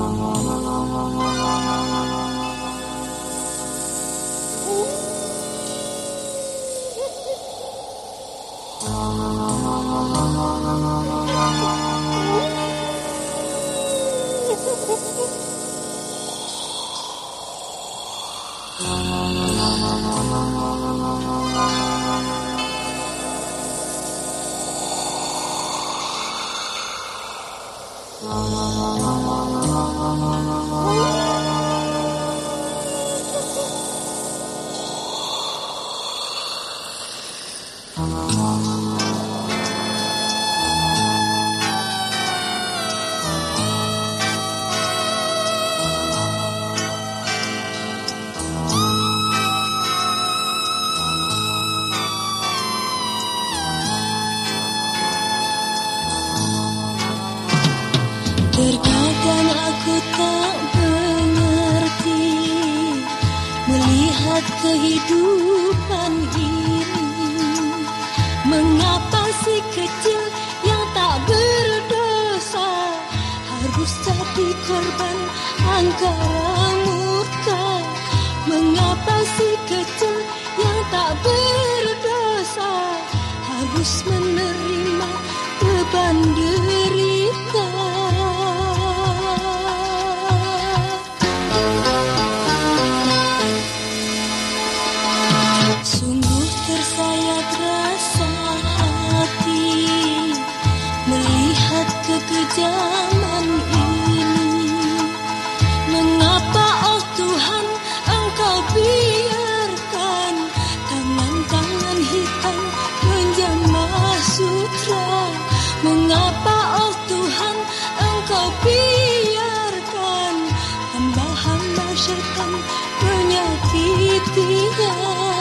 Terkadang aku tak mengerti melihat kehidupan ini. Mengapa si kecil yang tak berdosa harus jadi korban angkara murka? Mengapa si kecil yang tak berdosa harus menerima beban derita? Sungguh tersayat rasa hati melihat kekejaman ini. Mengapa oh Tuhan Engkau biarkan tangan-tangan hitam menjamah sutra? Mengapa oh Tuhan Engkau biarkan hamba-hamba syaitan menyakitinya?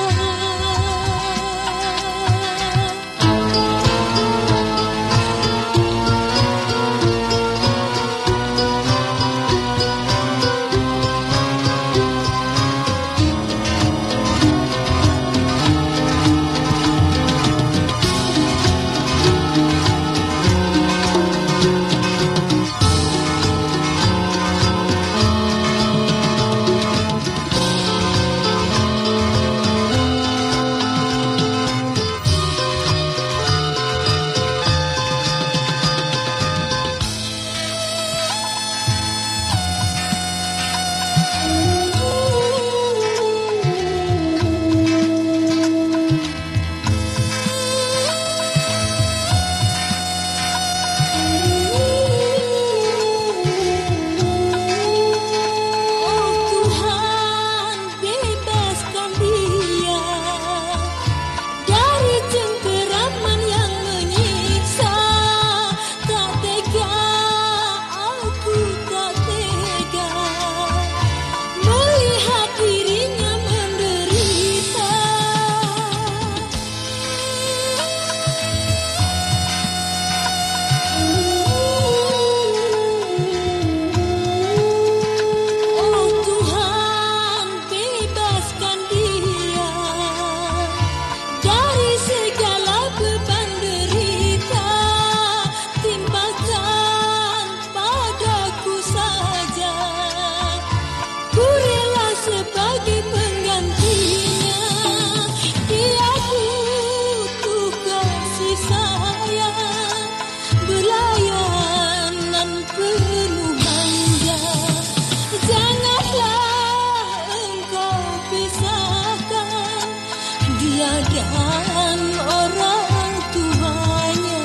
Dan orang tuanya.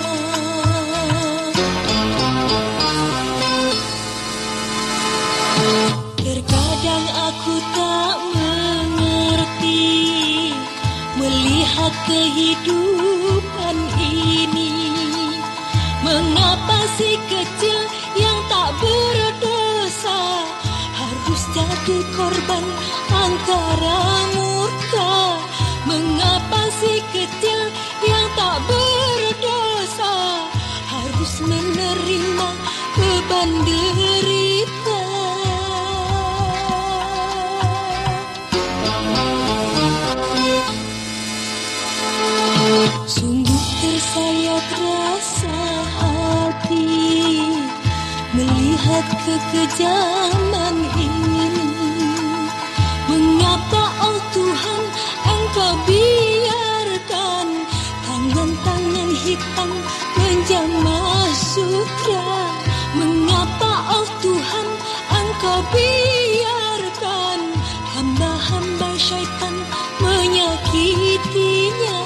Terkadang aku tak mengerti melihat kehidupan ini. Mengapa si kecil yang tak berdosa harus jadi korban angkara murka? Mengapa si kecil yang tak berdosa harus menerima beban derita? Sungguh tersayat rasa hati melihat buat kekejaman ini? Mengapa oh Tuhan Engkau biarkan tangan-tangan hitam menjamah sutra? Mengapa oh Tuhan Engkau biarkan hamba-hamba syaitan menyakitinya?